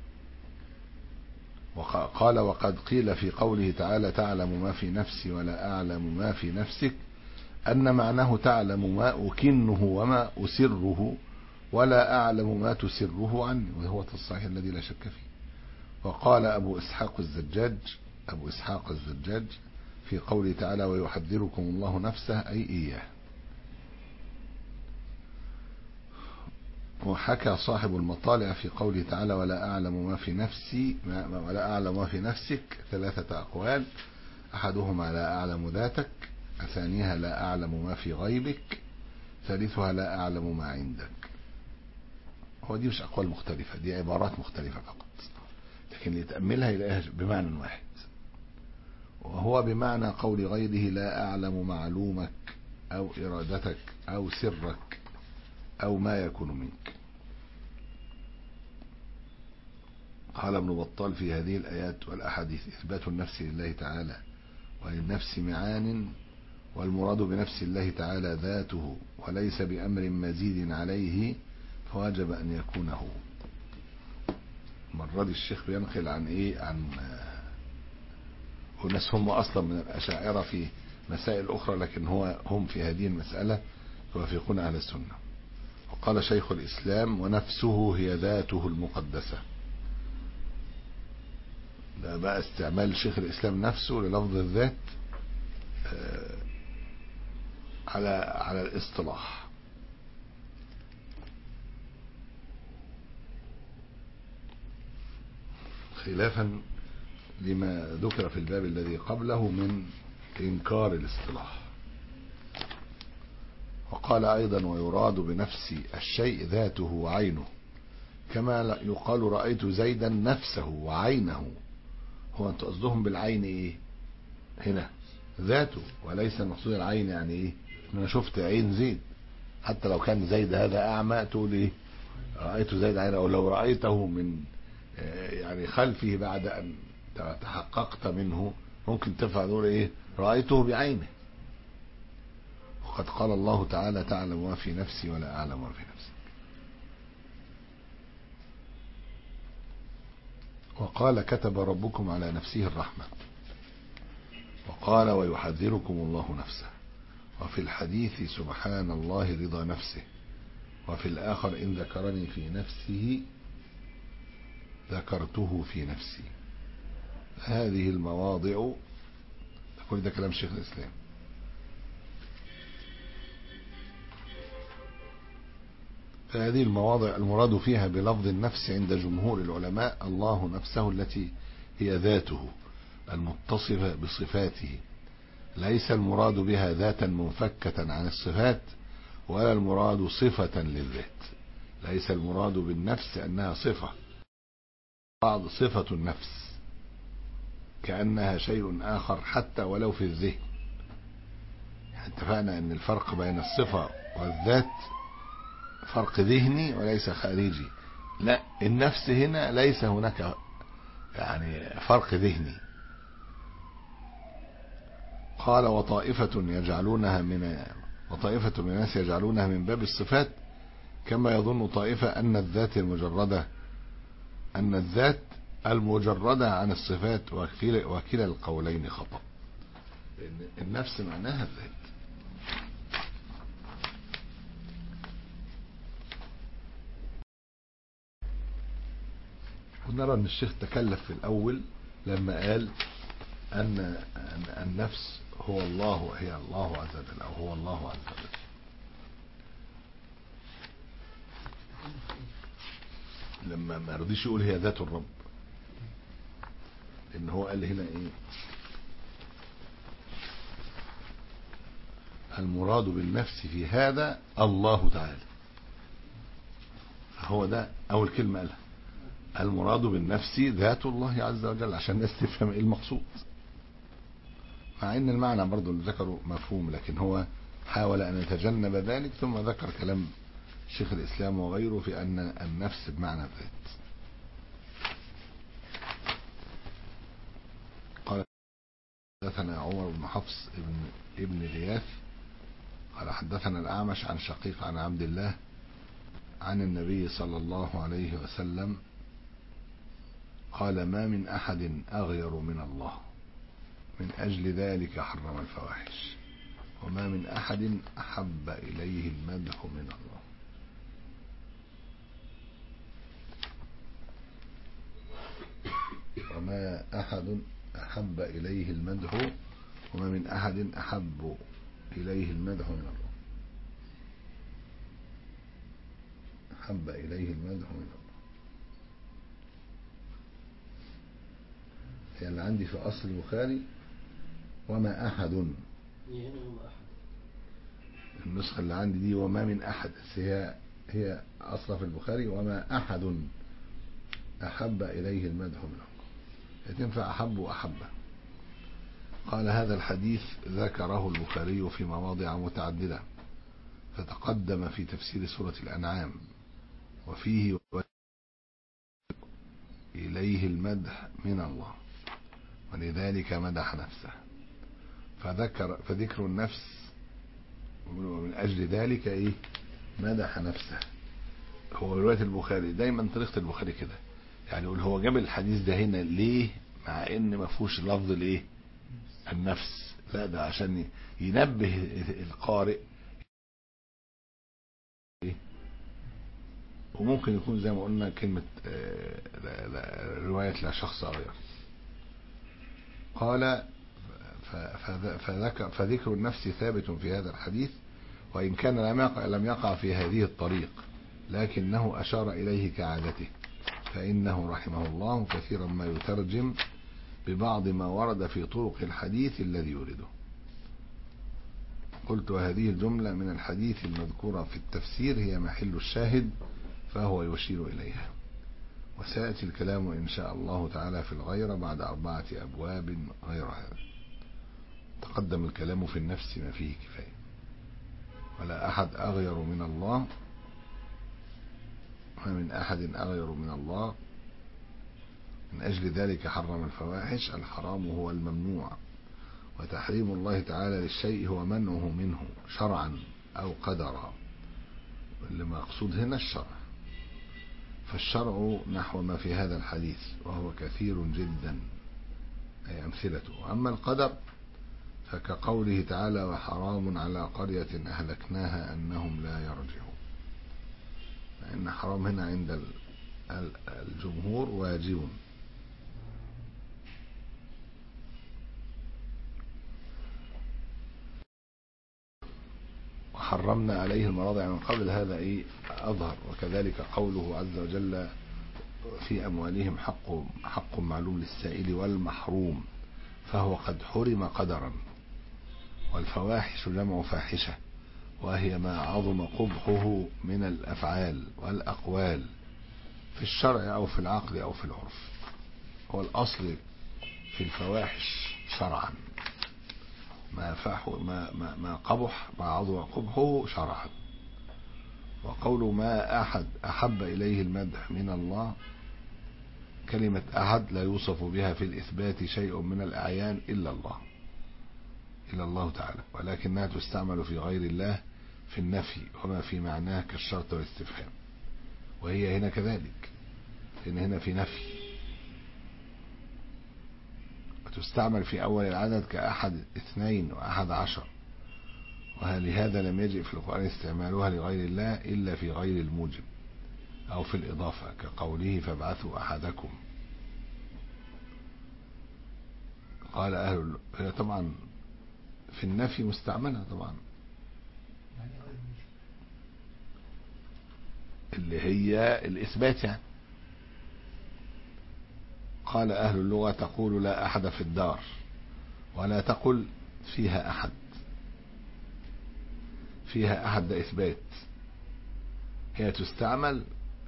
وقال وقد قيل في قوله تعالى تعلم ما في نفسي ولا أعلم ما في نفسك أن معناه تعلم ما أكنه وما أسره ولا أعلم ما تسره عني، وهو الصحيح الذي لا شك فيه. وقال أبو إسحاق الزجاج أبو إسحاق الزجاج في قوله تعالى ويحذركم الله نفسه أي إياه. وحكى صاحب المطالع في قوله تعالى ولا أعلم ما في نفسي ولا أعلم ما في نفسك ثلاثة أقوال، أحدهما لا أعلم ذاتك، ثانيها لا أعلم ما في غيبك، ثالثها لا أعلم ما عندك. هو دي مش أقوال مختلفة، دي عبارات مختلفة فقط، لكن اللي يتأملها يلاقيها بمعنى واحد، وهو بمعنى قول غيره لا أعلم معلومك أو إرادتك أو سرك أو ما يكون منك. قال ابن بطال في هذه الآيات والأحاديث إثبات النفس لله تعالى وللنفس معان، والمراد بنفس الله تعالى ذاته وليس بأمر مزيد عليه، فواجب أن يكون هو. مرة الشيخ بينقل عن إيه عن والناس هم أصلا من الأشاعرة في مسائل أخرى، لكن هو هم في هذه المسألة يوافقون على السنة. وقال شيخ الإسلام ونفسه هي ذاته المقدسة. ده بقى استعمال شيخ الإسلام نفسه للفظ الذات على على الاصطلاح. خلافا لما ذكر في الباب الذي قبله من إنكار الاصطلاح. وقال أيضا ويراد بنفس الشيء ذاته وعينه، كما يقال رأيت زيدا نفسه وعينه. هو أنت قصدهم بالعين إيه هنا؟ ذاته، وليس المقصود العين يعني إيه أنا شفت عين زيد، حتى لو كان زيد هذا أعمى تقول إيه رأيت زيد عينه، أو لو رأيته من يعني خلفه بعد أن تحققت منه، ممكن تفعل تقول إيه رأيته بعينه. وقد قال الله تعالى تعلم ما في نفسي ولا أعلم ما في نفسك. وقال كتب ربكم على نفسه الرحمة. وقال ويحذركم الله نفسه. وفي الحديث سبحان الله رضا نفسه. وفي الآخر إن ذكرني في نفسه ذكرته في نفسي. هذه المواضع، كل ده كلام شيخ الإسلام. فهذه المواضع المراد فيها بلفظ النفس عند جمهور العلماء الله نفسه التي هي ذاته المتصفة بصفاته، ليس المراد بها ذاتا منفكة عن الصفات، ولا المراد صفة للذات. ليس المراد بالنفس أنها صفة، بعض صفة النفس كأنها شيء آخر حتى ولو في الذهن. اتفقنا أن الفرق بين الصفة والذات فرق ذهني وليس خارجي. لا، النفس هنا ليس هناك يعني فرق ذهني. قال وطائفة يجعلونها من وطائفة من الناس يجعلونها من باب الصفات، كما يظن طائفة أن الذات المجردة أن الذات المجردة عن الصفات، وكلا وكلا القولين خطأ. النفس معناها الذات. ونرى أن الشيخ تكلف في الأول لما قال أن النفس هو الله وهي الله عز وجل، أو هو الله عز وجل. لما ما رضيش يقول هي ذات الرب، لأن هو قال هنا إيه المراد بالنفس في هذا الله تعالى. هو ده أول كلمة قالها، المراد بالنفس ذات الله عز وجل، عشان الناس تفهم ايه المقصود، مع ان المعنى برضو اللي ذكره مفهوم، لكن هو حاول ان يتجنب ذلك، ثم ذكر كلام شيخ الاسلام وغيره في ان النفس بمعنى الذات. قال حدثنا عمر بن حفص ابن ابن غياث قال حدثنا الاعمش عن شقيق عن عبد الله عن النبي صلى الله عليه وسلم قال ما من أحد أغير من الله، من أجل ذلك حرم الفواحش، وما من أحد أحب إليه المدح من الله. وما أحد أحب إليه المدح وما من أحد أحب إليه المدح من الله. أحب إليه المدح من الله. هي اللي عندي في أصل البخاري وما أحد، النسخة اللي عندي دي وما من أحد، هي هي أصل في البخاري وما أحد أحب إليه المدح من الله، تنفع أحب وأحب. قال هذا الحديث ذكره البخاري في مواضع متعددة، فتقدم في تفسير سورة الأنعام وفيه إليه المدح من الله، ولذلك مدح نفسه. فذكر فذكر النفس ومن أجل ذلك إيه مدح نفسه. هو رواية البخاري دايما طريقة البخاري كده، يعني يقول هو جاب الحديث ده هنا ليه مع ان ما فيهوش لفظ الايه النفس، لا ده عشان ينبه القارئ. وممكن يكون زي ما قلنا كلمة لا لا رواية لا شخص غير. قال فذكر فذكر النفس ثابت في هذا الحديث، وإن كان لم يقع, لم يقع في هذه الطريق، لكنه أشار إليه كعادته، فإنه رحمه الله كثيرا ما يترجم ببعض ما ورد في طرق الحديث الذي يورده. قلت وهذه الجملة من الحديث المذكورة في التفسير هي محل الشاهد، فهو يشير إليها. وسيأتي الكلام إن شاء الله تعالى في الغيرة بعد أربعة أبواب غير هذا. تقدم الكلام في النفس ما فيه كفاية. ولا أحد أغير من الله، ما من أحد أغير من الله من أجل ذلك حرم الفواحش. الحرام هو الممنوع، وتحريم الله تعالى للشيء هو منعه منه شرعا أو قدرا، اللي مقصود هنا الشرع. فالشرع نحو ما في هذا الحديث وهو كثير جدا أي أمثلته. أما القدر فكقوله تعالى وحرام على قرية أهلكناها أنهم لا يرجعون، فإن حرام هنا عند الجمهور واجب. وحرمنا عليه المراضع من قبل، هذا إيه أظهر. وكذلك قوله عز وجل في أموالهم حق, حق معلوم للسائل والمحروم، فهو قد حرم قدرا. والفواحش جمع فاحشة، وهي ما عظم قبحه من الأفعال والأقوال في الشرع أو في العقل أو في العرف. هو الأصل في الفواحش شرعا ما ما ما ما قبح ما عظم قبحه شرعا. وقول ما أحد أحب إليه المدح من الله، كلمة أحد لا يوصف بها في الإثبات شيء من الأعيان إلا الله إلا الله تعالى، ولكنها تستعمل في غير الله في النفي وما في معناه كالشرط والاستفهام، وهي هنا كذلك، لأن هنا في نفي. وتستعمل في أول العدد كأحد اثنين وأحد عشر، ولهذا لم يجئ في القرآن استعمالها لغير الله إلا في غير الموجب أو في الإضافة، كقوله فابعثوا أحدكم. قال أهل هي طبعا في النفي مستعملة طبعا، اللي هي الإثبات يعني. قال أهل اللغة تقول لا أحد في الدار، ولا تقل فيها أحد. فيها أحد ده إثبات، هي تستعمل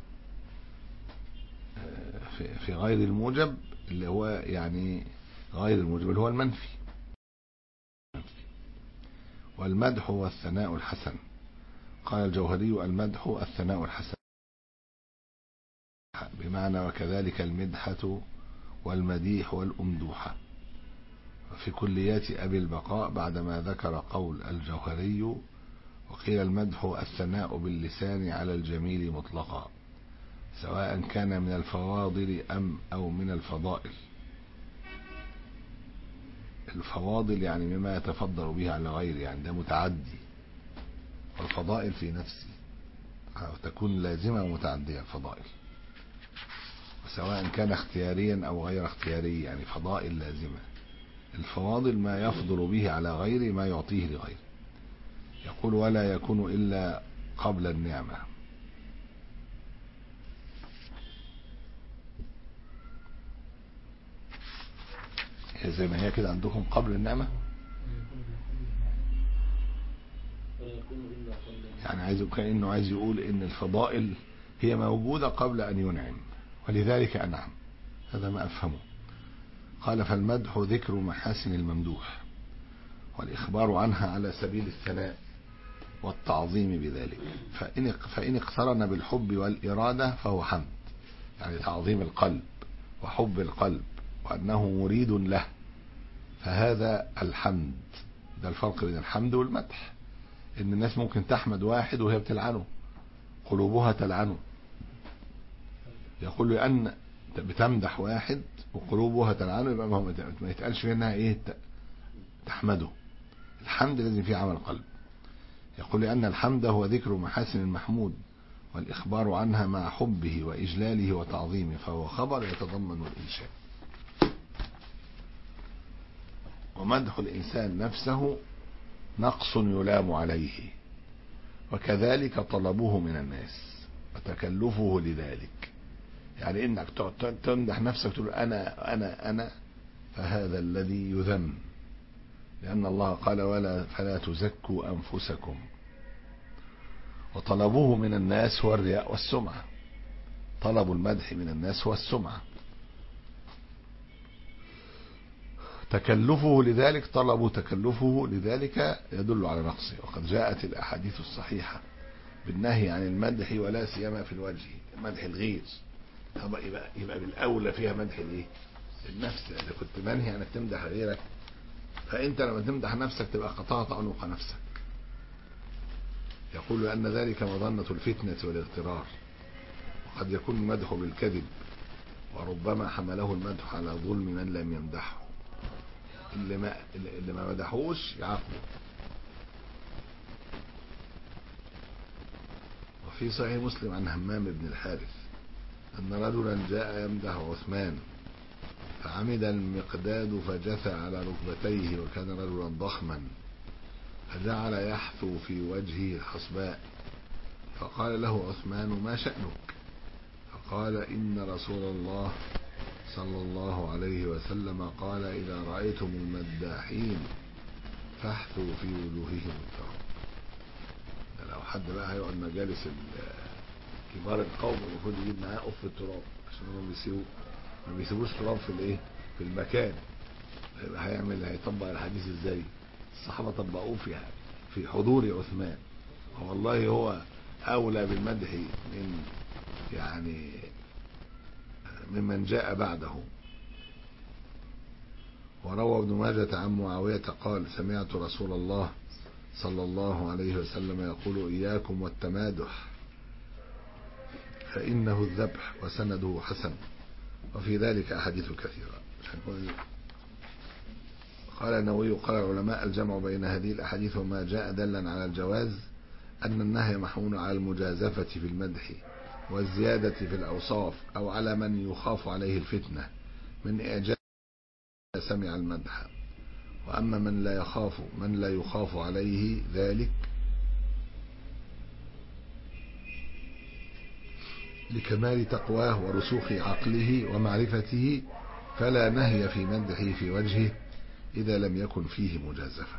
في غير الموجب اللي هو يعني غير الموجب اللي هو المنفي. والمدح هو الثناء الحسن. قال الجوهري المدح الثناء الحسن، بمعنى وكذلك المدحة والمديح والأمدوحة. في كليات أبي البقاء بعدما ذكر قول الجوهري وقيل المدح الثناء باللسان على الجميل مطلقا، سواء كان من الفواضل أم أو من الفضائل. الفواضل يعني مما يتفضل به على غيره، يعني ده متعدي، والفضائل في نفسه أو تكون لازمة ومتعدية الفضائل، وسواء كان اختياريا أو غير اختياري، يعني فضائل لازمة. الفواضل ما يفضل به على غيره ما يعطيه لغيره. يقول ولا يكون إلا قبل النعمة. زي ما هي كده عندكم قبل النعمة، يعني عايز كأنه عايز يقول إن الفضائل هي موجودة قبل أن ينعم، ولذلك أنعم. هذا ما أفهمه. قال فالمدح ذكر محاسن الممدوح والإخبار عنها على سبيل الثناء والتعظيم بذلك. فإن فإن اقترن بالحب والإرادة فهو حمد، يعني تعظيم القلب وحب القلب وأنه مريد له، فهذا الحمد. ده الفرق بين الحمد والمدح. إن الناس ممكن تحمد واحد وهي بتلعنه، قلوبها تلعنه. يقول لأن بتمدح واحد وقلوبها تلعنه، يبقى ما يتقالش فيها انها ايه تحمده. الحمد لازم فيه عمل قلب. يقول لأن الحمد هو ذكر محاسن المحمود والإخبار عنها مع حبه وإجلاله وتعظيمه، فهو خبر يتضمن الإنشاء. ومدح الإنسان نفسه نقص يلام عليه، وكذلك طلبه من الناس وتكلفه لذلك. يعني انك تمدح نفسك تقول انا انا انا فهذا الذي يذم، لان الله قال ولا فلا تزكوا انفسكم. وطلبوه من الناس هو الرياء والسمعة. طلب المدح من الناس هو السمعة. تكلفه لذلك، طلبوا تكلفه لذلك يدل على نقصه. وقد جاءت الاحاديث الصحيحة بالنهي عن المدح ولا سيما في الوجه، مدح الغير طب يبقى يبقى بالاولى فيها مدح الايه؟ النفس. اذا كنت منهي انك تمدح غيرك، فانت لما تمدح نفسك تبقى قطعت عنق نفسك. يقول أن ذلك مظنة الفتنة والاغترار، وقد يكون المدح بالكذب، وربما حمله المدح على ظلم من لم يمدحه. اللي ما, اللي ما مدحوش يعاقبه. وفي صحيح مسلم عن همام بن الحارث أن رجلا جاء يمدح عثمان فعمد المقداد فجثى على ركبتيه، وكان رجلا ضخما، فجعل يحثو في وجهه الحصباء، فقال له عثمان: ما شأنك؟ فقال: إن رسول الله صلى الله عليه وسلم قال: إذا رأيتم المداحين فاحثوا في وجوههم التراب. لو حد بقى هيقعد مجالس كبار القوم المفروض يجيب معاه قف التراب، عشان هم بيسيبوا ما بيسيبوش تراب في الايه في المكان. هيعمل هيطبق الحديث ازاي؟ الصحابة طبقوه في في حضور عثمان، والله هو أولى بالمدح من يعني ممن جاء بعده. وروى ابن ماجة عن معاوية قال: سمعت رسول الله صلى الله عليه وسلم يقول: إياكم والتمادح فإنه الذبح، وسنده حسن، وفي ذلك أحاديث كثيرة. قال النووي: قال العلماء: الجمع بين هذه الأحاديث وما جاء دلا على الجواز أن النهي محمول على المجازفة في المدح والزيادة في الأوصاف، أو على من يخاف عليه الفتنة من إعجاب سمع المدح. وأما من لا يخاف من لا يخاف عليه ذلك لكمال تقواه ورسوخ عقله ومعرفته، فلا نهي في مدحه في وجهه إذا لم يكن فيه مجازفة.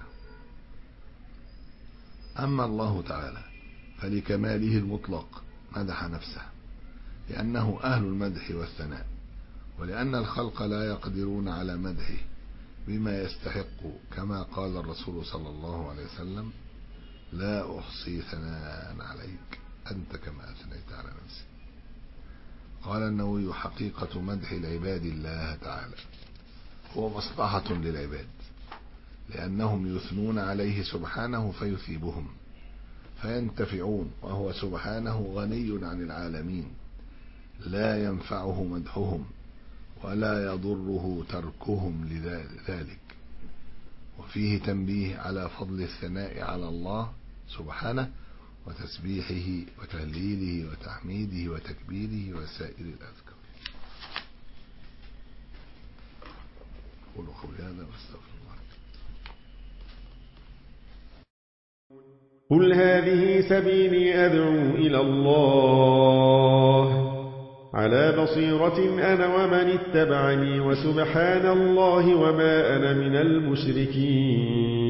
أما الله تعالى فلكماله المطلق مدح نفسه، لأنه أهل المدح والثناء، ولأن الخلق لا يقدرون على مدحه بما يستحق، كما قال الرسول صلى الله عليه وسلم: لا أحصي ثناء عليك أنت كما أثنيت على نفسي. قال النووي: حقيقة مدح العباد الله تعالى هو مصلحة للعباد، لأنهم يثنون عليه سبحانه فيثيبهم فينتفعون، وهو سبحانه غني عن العالمين، لا ينفعه مدحهم ولا يضره تركهم لذلك. وفيه تنبيه على فضل الثناء على الله سبحانه وتسبيحه وتهليله وتحميده وتكبيره وسائر الأذكار. قولوا قولي هذا واستغفر الله. قل هذه سبيلي أدعو إلى الله على بصيرة أنا ومن اتبعني، وسبحان الله وما أنا من المشركين.